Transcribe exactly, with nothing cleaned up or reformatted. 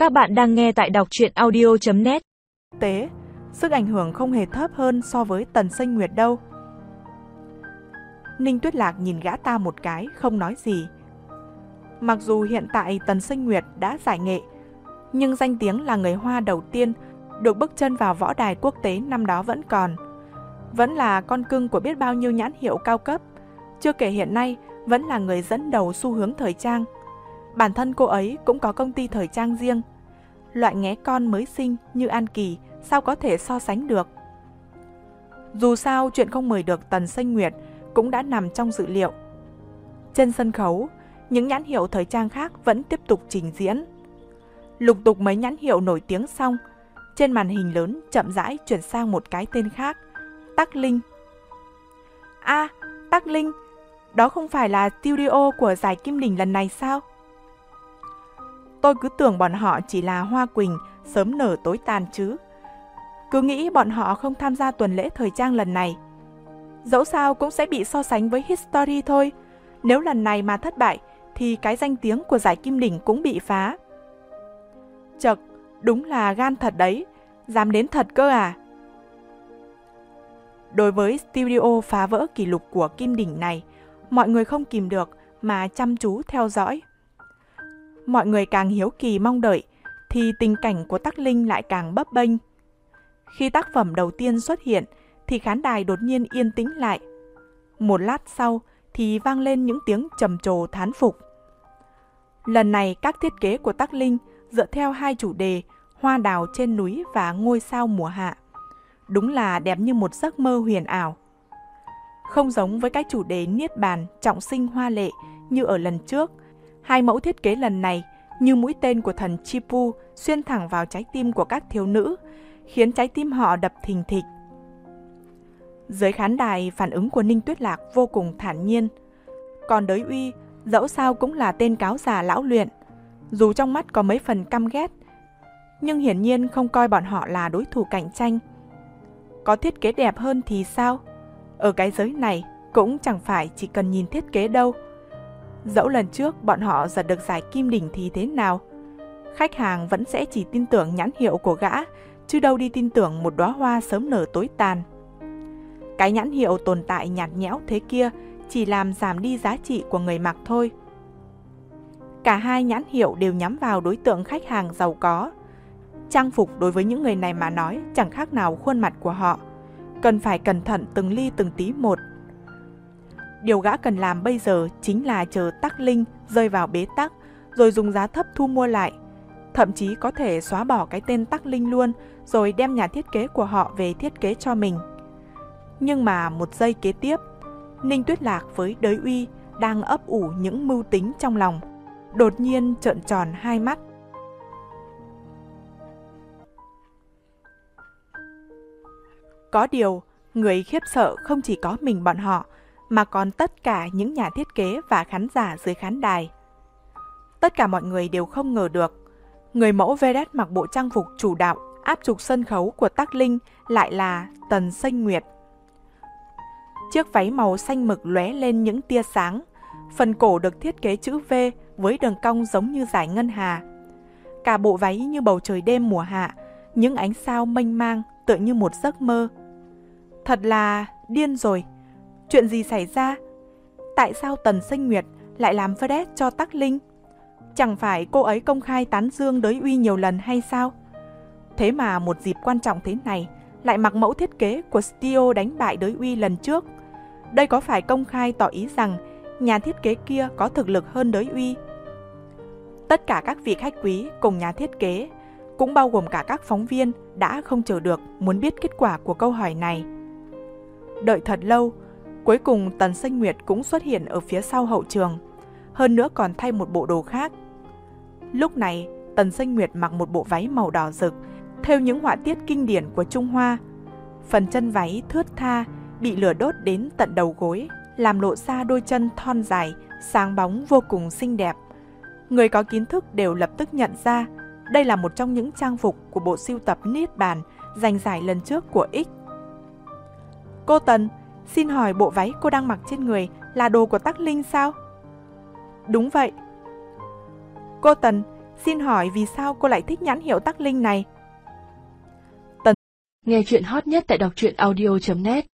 Các bạn đang nghe tại đọc truyện audio chấm net. Tế, sức ảnh hưởng không hề thấp hơn so với Tần Xanh Nguyệt đâu. Ninh Tuyết Lạc nhìn gã ta một cái, không nói gì. Mặc dù hiện tại Tần Xanh Nguyệt đã giải nghệ, nhưng danh tiếng là người Hoa đầu tiên được bước chân vào võ đài quốc tế năm đó vẫn còn. Vẫn là con cưng của biết bao nhiêu nhãn hiệu cao cấp. Chưa kể hiện nay vẫn là người dẫn đầu xu hướng thời trang. Bản thân cô ấy cũng có công ty thời trang riêng. Loại nghé con mới sinh như An Kỳ sao có thể so sánh được. Dù sao chuyện không mời được Tần Xanh Nguyệt cũng đã nằm trong dự liệu. Trên sân khấu, những nhãn hiệu thời trang khác vẫn tiếp tục trình diễn. Lục tục mấy nhãn hiệu nổi tiếng xong, trên màn hình lớn chậm rãi chuyển sang một cái tên khác, Tắc Linh. À, Tắc Linh, đó không phải là studio của giải Kim Đỉnh lần này sao? Tôi cứ tưởng bọn họ chỉ là hoa quỳnh sớm nở tối tàn chứ. Cứ nghĩ bọn họ không tham gia tuần lễ thời trang lần này. Dẫu sao cũng sẽ bị so sánh với History thôi. Nếu lần này mà thất bại thì cái danh tiếng của giải Kim Đỉnh cũng bị phá. Chật, đúng là gan thật đấy, dám đến thật cơ à. Đối với studio phá vỡ kỷ lục của Kim Đỉnh này, mọi người không kìm được mà chăm chú theo dõi. Mọi người càng hiếu kỳ mong đợi thì tình cảnh của Tắc Linh lại càng bấp bênh. Khi tác phẩm đầu tiên xuất hiện thì khán đài đột nhiên yên tĩnh lại. Một lát sau thì vang lên những tiếng trầm trồ thán phục. Lần này các thiết kế của Tắc Linh dựa theo hai chủ đề hoa đào trên núi và ngôi sao mùa hạ. Đúng là đẹp như một giấc mơ huyền ảo. Không giống với cái chủ đề niết bàn trọng sinh hoa lệ như ở lần trước, hai mẫu thiết kế lần này như mũi tên của thần Chipu xuyên thẳng vào trái tim của các thiếu nữ, khiến trái tim họ đập thình thịch. Dưới khán đài, phản ứng của Ninh Tuyết Lạc vô cùng thản nhiên. Còn Đới Uy, dẫu sao cũng là tên cáo già lão luyện. Dù trong mắt có mấy phần căm ghét, nhưng hiển nhiên không coi bọn họ là đối thủ cạnh tranh. Có thiết kế đẹp hơn thì sao? Ở cái giới này cũng chẳng phải chỉ cần nhìn thiết kế đâu. Dẫu lần trước bọn họ giật được giải Kim Đỉnh thì thế nào? Khách hàng vẫn sẽ chỉ tin tưởng nhãn hiệu của gã, chứ đâu đi tin tưởng một đóa hoa sớm nở tối tàn. Cái nhãn hiệu tồn tại nhạt nhẽo thế kia chỉ làm giảm đi giá trị của người mặc thôi. Cả hai nhãn hiệu đều nhắm vào đối tượng khách hàng giàu có. Trang phục đối với những người này mà nói chẳng khác nào khuôn mặt của họ. Cần phải cẩn thận từng ly từng tí một. Điều gã cần làm bây giờ chính là chờ Tắc Linh rơi vào bế tắc, rồi dùng giá thấp thu mua lại. Thậm chí có thể xóa bỏ cái tên Tắc Linh luôn, rồi đem nhà thiết kế của họ về thiết kế cho mình. Nhưng mà một giây kế tiếp, Ninh Tuyết Lạc với Đới Uy đang ấp ủ những mưu tính trong lòng, đột nhiên trợn tròn hai mắt. Có điều, người khiếp sợ không chỉ có mình bọn họ, mà còn tất cả những nhà thiết kế và khán giả dưới khán đài. Tất cả mọi người đều không ngờ được, người mẫu vedette mặc bộ trang phục chủ đạo áp trục sân khấu của Tắc Linh lại là Tần Xanh Nguyệt. Chiếc váy màu xanh mực lóe lên những tia sáng, phần cổ được thiết kế chữ V với đường cong giống như dải ngân hà. Cả bộ váy như bầu trời đêm mùa hạ, những ánh sao mênh mang tựa như một giấc mơ. Thật là điên rồi. Chuyện gì xảy ra? Tại sao Tần Xanh Nguyệt lại làm vedette cho Tắc Linh? Chẳng phải cô ấy công khai tán dương Đới Uy nhiều lần hay sao? Thế mà một dịp quan trọng thế này lại mặc mẫu thiết kế của studio đánh bại Đới Uy lần trước. Đây có phải công khai tỏ ý rằng nhà thiết kế kia có thực lực hơn Đới Uy? Tất cả các vị khách quý cùng nhà thiết kế, cũng bao gồm cả các phóng viên, đã không chờ được muốn biết kết quả của câu hỏi này. Đợi thật lâu, cuối cùng Tần Xanh Nguyệt cũng xuất hiện ở phía sau hậu trường, hơn nữa còn thay một bộ đồ khác. Lúc này, Tần Xanh Nguyệt mặc một bộ váy màu đỏ rực, thêu những họa tiết kinh điển của Trung Hoa. Phần chân váy thướt tha, bị lửa đốt đến tận đầu gối, làm lộ ra đôi chân thon dài, sáng bóng vô cùng xinh đẹp. Người có kiến thức đều lập tức nhận ra, đây là một trong những trang phục của bộ sưu tập Niết Bàn giành giải lần trước của X. Cô Tần, xin hỏi bộ váy cô đang mặc trên người là đồ của Tắc Linh sao? Đúng vậy. Cô Tần, Xin hỏi vì sao cô lại thích nhãn hiệu Tắc Linh này? Nghe chuyện hot nhất tại đọc truyện audio chấm net